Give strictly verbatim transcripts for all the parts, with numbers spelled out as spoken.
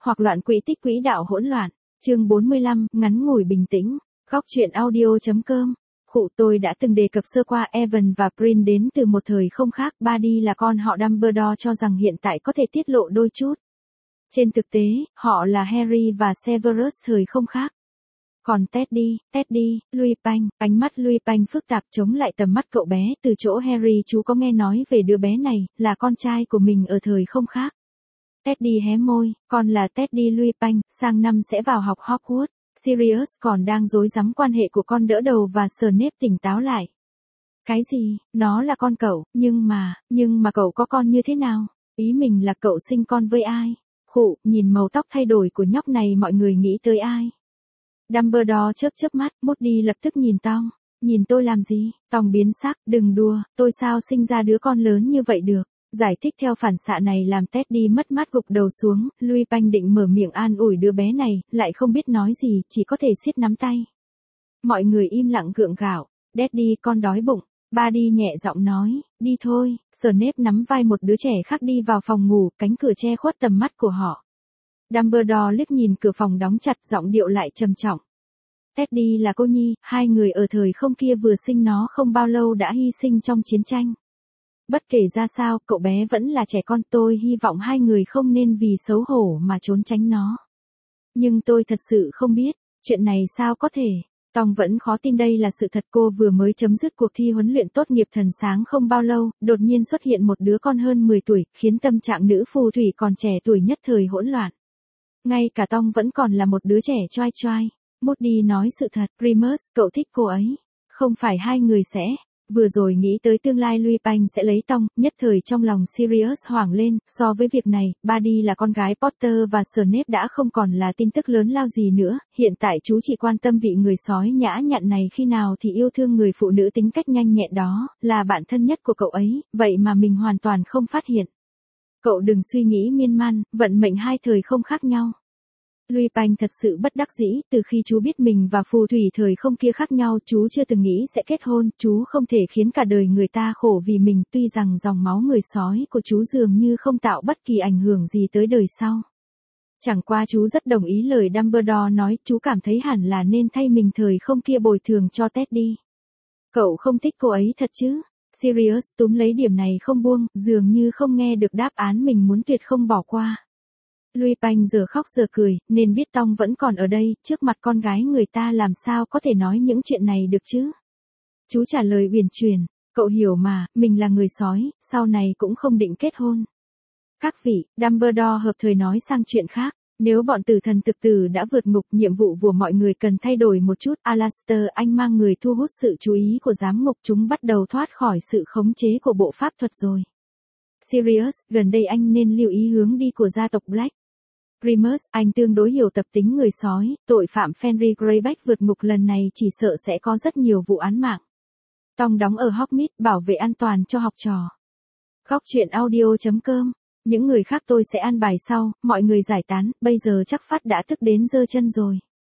hoặc loạn quỹ tích quỹ đạo hỗn loạn. Chương bốn mươi lăm, ngắn ngủi bình tĩnh. Góc truyện audio.com. Khụ tôi đã từng đề cập sơ qua Evan và Prin đến từ một thời không khác, Barty là con họ Dumbledore cho rằng hiện tại có thể tiết lộ đôi chút. Trên thực tế, họ là Harry và Severus thời không khác. Còn Teddy, Teddy, Louis Panh, ánh mắt Louis Panh phức tạp chống lại tầm mắt cậu bé, từ chỗ Harry chú có nghe nói về đứa bé này, là con trai của mình ở thời không khác. Teddy hé môi, con là Teddy Louis Panh, sang năm sẽ vào học Hogwarts. Sirius còn đang rối rắm quan hệ của con đỡ đầu và Snape tỉnh táo lại. Cái gì, nó là con cậu, nhưng mà, nhưng mà cậu có con như thế nào? Ý mình là cậu sinh con với ai? Khụ, nhìn màu tóc thay đổi của nhóc này mọi người nghĩ tới ai? Dumbledore chớp chớp mắt, Moody lập tức nhìn Tom. Nhìn tôi làm gì? Tom biến sắc, đừng đùa, tôi sao sinh ra đứa con lớn như vậy được? Giải thích theo phản xạ này làm Teddy mất mát gục đầu xuống, Louis Panh định mở miệng an ủi đứa bé này, lại không biết nói gì, chỉ có thể siết nắm tay. Mọi người im lặng gượng gạo, Daddy con đói bụng, Barty nhẹ giọng nói, đi thôi, Snape nắm vai một đứa trẻ khác đi vào phòng ngủ, cánh cửa che khuất tầm mắt của họ. Dumbledore liếc nhìn cửa phòng đóng chặt, giọng điệu lại trầm trọng. Teddy là cô nhi, hai người ở thời không kia vừa sinh nó không bao lâu đã hy sinh trong chiến tranh. Bất kể ra sao, cậu bé vẫn là trẻ con, tôi hy vọng hai người không nên vì xấu hổ mà trốn tránh nó. Nhưng tôi thật sự không biết, chuyện này sao có thể. Tom vẫn khó tin đây là sự thật, cô vừa mới chấm dứt cuộc thi huấn luyện tốt nghiệp thần sáng không bao lâu, đột nhiên xuất hiện một đứa con hơn mười tuổi, khiến tâm trạng nữ phù thủy còn trẻ tuổi nhất thời hỗn loạn. Ngay cả Tom vẫn còn là một đứa trẻ choai choai. Moody nói sự thật, Remus, cậu thích cô ấy. Không phải hai người sẽ. Vừa rồi nghĩ tới tương lai Louis Panh sẽ lấy Tom, nhất thời trong lòng Sirius hoảng lên, so với việc này, Barty là con gái Potter và Snape đã không còn là tin tức lớn lao gì nữa, hiện tại chú chỉ quan tâm vị người sói nhã nhặn này khi nào thì yêu thương người phụ nữ tính cách nhanh nhẹn đó, là bạn thân nhất của cậu ấy, vậy mà mình hoàn toàn không phát hiện. Cậu đừng suy nghĩ miên man, vận mệnh hai thời không khác nhau. Louis Panh thật sự bất đắc dĩ, từ khi chú biết mình và phù thủy thời không kia khác nhau, chú chưa từng nghĩ sẽ kết hôn, chú không thể khiến cả đời người ta khổ vì mình, tuy rằng dòng máu người sói của chú dường như không tạo bất kỳ ảnh hưởng gì tới đời sau. Chẳng qua chú rất đồng ý lời Dumbledore nói, chú cảm thấy hẳn là nên thay mình thời không kia bồi thường cho Teddy. Cậu không thích cô ấy thật chứ? Sirius túm lấy điểm này không buông, dường như không nghe được đáp án mình muốn tuyệt không bỏ qua. Louis Panh giờ khóc giờ cười, nên biết Tom vẫn còn ở đây, trước mặt con gái người ta làm sao có thể nói những chuyện này được chứ. Chú trả lời uyển chuyển, cậu hiểu mà, mình là người sói, sau này cũng không định kết hôn. Các vị, Dumbledore hợp thời nói sang chuyện khác, nếu bọn tử thần thực tử đã vượt ngục, nhiệm vụ của mọi người cần thay đổi một chút. Alastor, anh mang người thu hút sự chú ý của giám ngục, chúng bắt đầu thoát khỏi sự khống chế của bộ pháp thuật rồi. Sirius, gần đây anh nên lưu ý hướng đi của gia tộc Black. Remus, anh tương đối hiểu tập tính người sói, tội phạm Fenrir Greyback vượt ngục lần này chỉ sợ sẽ có rất nhiều vụ án mạng. Tom đóng ở Hogsmeade, bảo vệ an toàn cho học trò. Góc truyện audio.com. Những người khác tôi sẽ an bài sau, mọi người giải tán, bây giờ chắc Phát đã thức đến giơ chân rồi.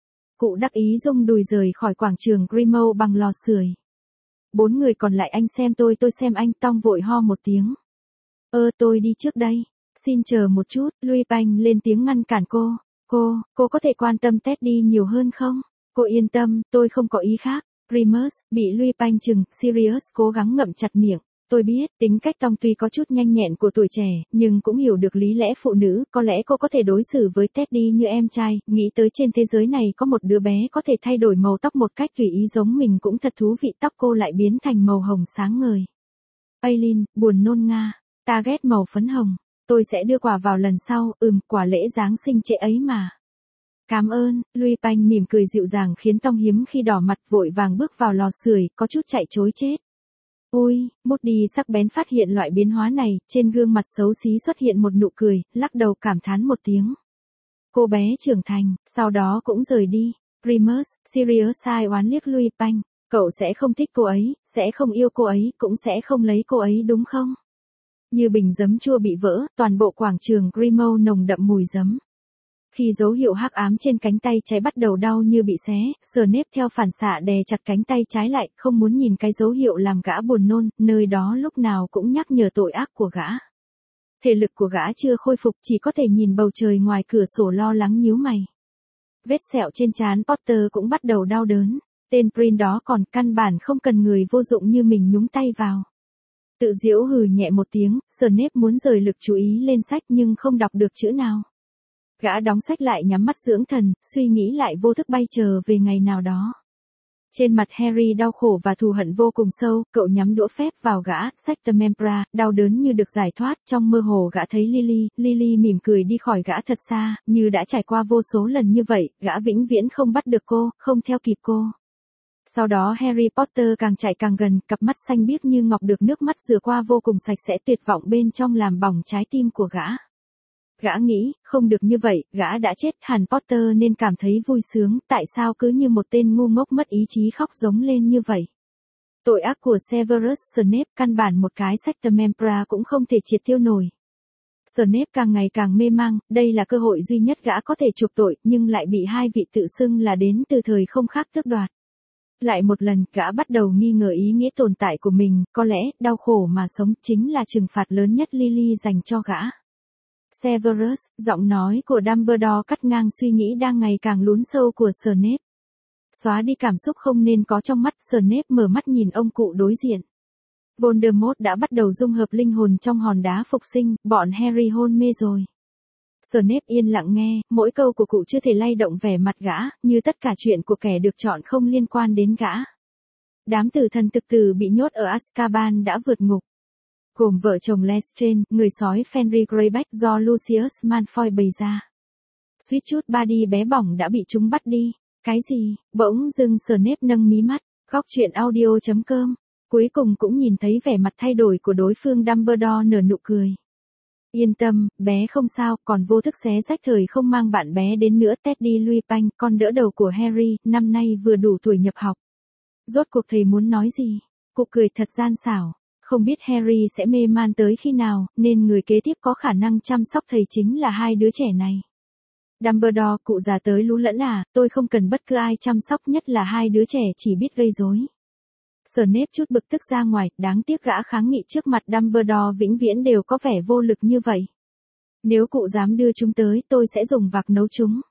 Cụ đắc ý rung đùi rời khỏi quảng trường Grimmauld bằng lò sưởi. Bốn người còn lại anh xem tôi tôi xem anh, Tom vội ho một tiếng. Ơ tôi đi trước đây. Xin chờ một chút, Louis Panh lên tiếng ngăn cản cô. Cô, cô có thể quan tâm Teddy nhiều hơn không? Cô yên tâm, tôi không có ý khác. Remus, bị Louis Panh chừng, Sirius cố gắng ngậm chặt miệng. Tôi biết, tính cách Tom tuy có chút nhanh nhẹn của tuổi trẻ, nhưng cũng hiểu được lý lẽ phụ nữ, có lẽ cô có thể đối xử với Teddy như em trai, nghĩ tới trên thế giới này có một đứa bé có thể thay đổi màu tóc một cách tùy ý giống mình cũng thật thú vị, tóc cô lại biến thành màu hồng sáng ngời. Aileen, buồn nôn nga, ta ghét màu phấn hồng. Tôi sẽ đưa quà vào lần sau, ừm, quà lễ Giáng sinh trễ ấy mà. Cảm ơn, Louis Panh mỉm cười dịu dàng khiến Tom hiếm khi đỏ mặt vội vàng bước vào lò sưởi, có chút chạy trối chết. Ôi, Moody sắc bén phát hiện loại biến hóa này, trên gương mặt xấu xí xuất hiện một nụ cười, lắc đầu cảm thán một tiếng. Cô bé trưởng thành, sau đó cũng rời đi. Remus, Sirius sai oán liếc Louis Panh, cậu sẽ không thích cô ấy, sẽ không yêu cô ấy, cũng sẽ không lấy cô ấy đúng không? Như bình giấm chua bị vỡ, toàn bộ quảng trường Grimmauld nồng đậm mùi giấm. Khi dấu hiệu hắc ám trên cánh tay trái bắt đầu đau như bị xé, Snape theo phản xạ đè chặt cánh tay trái lại, không muốn nhìn cái dấu hiệu làm gã buồn nôn, nơi đó lúc nào cũng nhắc nhở tội ác của gã. Thể lực của gã chưa khôi phục, chỉ có thể nhìn bầu trời ngoài cửa sổ lo lắng nhíu mày. Vết sẹo trên trán Potter cũng bắt đầu đau đớn. Tên Prin đó còn căn bản không cần người vô dụng như mình nhúng tay vào. Tự giễu hừ nhẹ một tiếng, Snape muốn rời lực chú ý lên sách nhưng không đọc được chữ nào. Gã đóng sách lại nhắm mắt dưỡng thần, suy nghĩ lại vô thức bay chờ về ngày nào đó. Trên mặt Harry đau khổ và thù hận vô cùng sâu, cậu nhắm đũa phép vào gã, Sectumsempra, đau đớn như được giải thoát, trong mơ hồ gã thấy Lily, Lily mỉm cười đi khỏi gã thật xa, như đã trải qua vô số lần như vậy, gã vĩnh viễn không bắt được cô, không theo kịp cô. Sau đó Harry Potter càng chạy càng gần, cặp mắt xanh biếc như ngọc được nước mắt rửa qua vô cùng sạch sẽ, tuyệt vọng bên trong làm bỏng trái tim của gã. Gã nghĩ, không được như vậy, gã đã chết, hẳn Potter nên cảm thấy vui sướng, tại sao cứ như một tên ngu ngốc mất ý chí khóc giống lên như vậy. Tội ác của Severus Snape, căn bản một cái Sectumsempra cũng không thể triệt tiêu nổi. Snape càng ngày càng mê mang, đây là cơ hội duy nhất gã có thể chuộc tội, nhưng lại bị hai vị tự xưng là đến từ thời không khác tước đoạt. Lại một lần, gã bắt đầu nghi ngờ ý nghĩa tồn tại của mình, có lẽ, đau khổ mà sống chính là trừng phạt lớn nhất Lily dành cho gã. Severus, giọng nói của Dumbledore cắt ngang suy nghĩ đang ngày càng lún sâu của Snape. Xóa đi cảm xúc không nên có trong mắt, Snape mở mắt nhìn ông cụ đối diện. Voldemort đã bắt đầu dung hợp linh hồn trong hòn đá phục sinh, bọn Harry hôn mê rồi. Snape yên lặng nghe, mỗi câu của cụ chưa thể lay động vẻ mặt gã, như tất cả chuyện của kẻ được chọn không liên quan đến gã. Đám tử thần thực tử bị nhốt ở Azkaban đã vượt ngục. Gồm vợ chồng Lestrange, người sói Fenrir Greyback do Lucius Malfoy bày ra. Suýt chút Barty bé bỏng đã bị chúng bắt đi. Cái gì? Bỗng dưng Snape nâng mí mắt, góc chuyện audio chấm com. Cuối cùng cũng nhìn thấy vẻ mặt thay đổi của đối phương. Dumbledore nở nụ cười. Yên tâm, bé không sao, còn vô thức xé rách thời không mang bạn bé đến nữa. Teddy Lupin, con đỡ đầu của Harry, năm nay vừa đủ tuổi nhập học. Rốt cuộc thầy muốn nói gì? Cụ cười thật gian xảo. Không biết Harry sẽ mê man tới khi nào, nên người kế tiếp có khả năng chăm sóc thầy chính là hai đứa trẻ này. Dumbledore, cụ già tới lú lẫn à, tôi không cần bất cứ ai chăm sóc, nhất là hai đứa trẻ chỉ biết gây rối. Snape chút bực tức ra ngoài, đáng tiếc gã kháng nghị trước mặt Dumbledore vĩnh viễn đều có vẻ vô lực như vậy. Nếu cụ dám đưa chúng tới, tôi sẽ dùng vạc nấu chúng.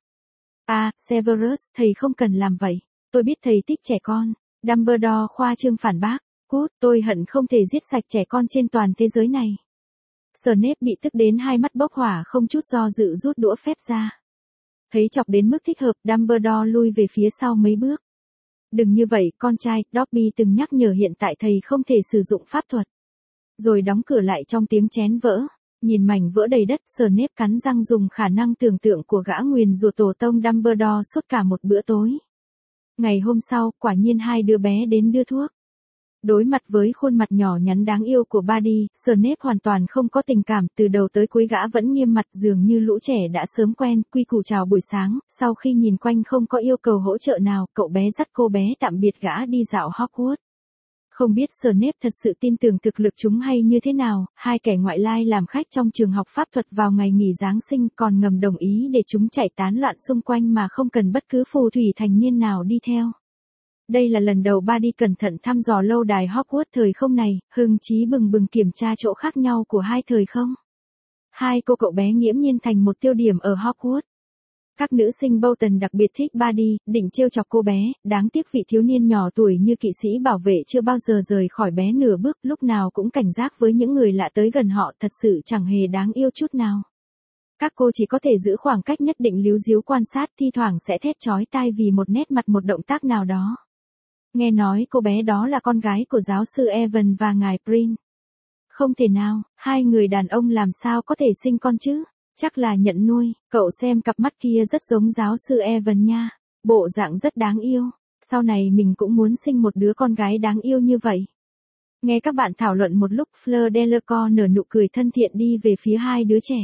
À, Severus, thầy không cần làm vậy. Tôi biết thầy thích trẻ con. Dumbledore khoa trương phản bác. Cút, tôi hận không thể giết sạch trẻ con trên toàn thế giới này. Snape bị tức đến hai mắt bốc hỏa, không chút do dự rút đũa phép ra. Thấy chọc đến mức thích hợp, Dumbledore lui về phía sau mấy bước. Đừng như vậy, con trai, Dobby từng nhắc nhở hiện tại thầy không thể sử dụng pháp thuật. Rồi đóng cửa lại trong tiếng chén vỡ. Nhìn mảnh vỡ đầy đất, Snape cắn răng dùng khả năng tưởng tượng của gã nguyền rủa tổ tông Dumbledore suốt cả một bữa tối. Ngày hôm sau, quả nhiên hai đứa bé đến đưa thuốc. Đối mặt với khuôn mặt nhỏ nhắn đáng yêu của Barty, Snape hoàn toàn không có tình cảm, từ đầu tới cuối gã vẫn nghiêm mặt, dường như lũ trẻ đã sớm quen, quy củ chào buổi sáng, sau khi nhìn quanh không có yêu cầu hỗ trợ nào, cậu bé dắt cô bé tạm biệt gã đi dạo Hogwarts. Không biết Snape thật sự tin tưởng thực lực chúng hay như thế nào, hai kẻ ngoại lai làm khách trong trường học pháp thuật vào ngày nghỉ Giáng sinh còn ngầm đồng ý để chúng chạy tán loạn xung quanh mà không cần bất cứ phù thủy thành niên nào đi theo. Đây là lần đầu Barty cẩn thận thăm dò lâu đài Hogwarts thời không này, hưng chí bừng bừng kiểm tra chỗ khác nhau của hai thời không. Hai cô cậu bé nghiễm nhiên thành một tiêu điểm ở Hogwarts. Các nữ sinh Bolton đặc biệt thích Barty, định trêu chọc cô bé, đáng tiếc vị thiếu niên nhỏ tuổi như kỵ sĩ bảo vệ chưa bao giờ rời khỏi bé nửa bước, lúc nào cũng cảnh giác với những người lạ tới gần họ, thật sự chẳng hề đáng yêu chút nào. Các cô chỉ có thể giữ khoảng cách nhất định, líu díu quan sát, thi thoảng sẽ thét chói tai vì một nét mặt một động tác nào đó. Nghe nói cô bé đó là con gái của giáo sư Evan và ngài Prin. Không thể nào, hai người đàn ông làm sao có thể sinh con chứ? Chắc là nhận nuôi. Cậu xem cặp mắt kia rất giống giáo sư Evan nha. Bộ dạng rất đáng yêu. Sau này mình cũng muốn sinh một đứa con gái đáng yêu như vậy. Nghe các bạn thảo luận một lúc, Fleur Delacour nở nụ cười thân thiện đi về phía hai đứa trẻ.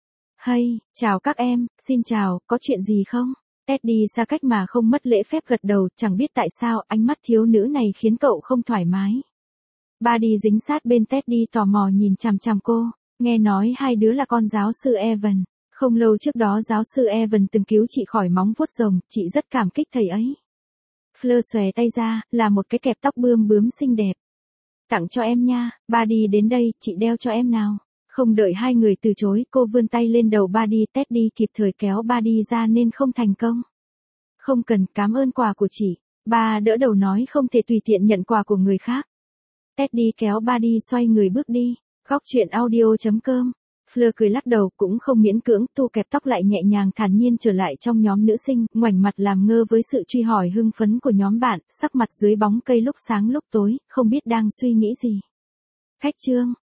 Hay, chào các em, xin chào, có chuyện gì không? Teddy xa cách mà không mất lễ phép gật đầu, chẳng biết tại sao ánh mắt thiếu nữ này khiến cậu không thoải mái. Barty dính sát bên Teddy tò mò nhìn chằm chằm cô, nghe nói hai đứa là con giáo sư Evan. Không lâu trước đó giáo sư Evan từng cứu chị khỏi móng vuốt rồng, chị rất cảm kích thầy ấy. Fleur xòe tay ra, là một cái kẹp tóc bươm bướm xinh đẹp. Tặng cho em nha, Barty đến đây, chị đeo cho em nào. Không đợi hai người từ chối, cô vươn tay lên đầu Buddy, Teddy kịp thời kéo Buddy ra nên không thành công. Không cần, cảm ơn quà của chị. Ba đỡ đầu nói không thể tùy tiện nhận quà của người khác. Teddy kéo Buddy xoay người bước đi. Góc chuyện audio chấm com. Fleur cười lắc đầu, cũng không miễn cưỡng, thu kẹp tóc lại nhẹ nhàng thản nhiên trở lại trong nhóm nữ sinh, ngoảnh mặt làm ngơ với sự truy hỏi hưng phấn của nhóm bạn, sắc mặt dưới bóng cây lúc sáng lúc tối, không biết đang suy nghĩ gì. Khách trương.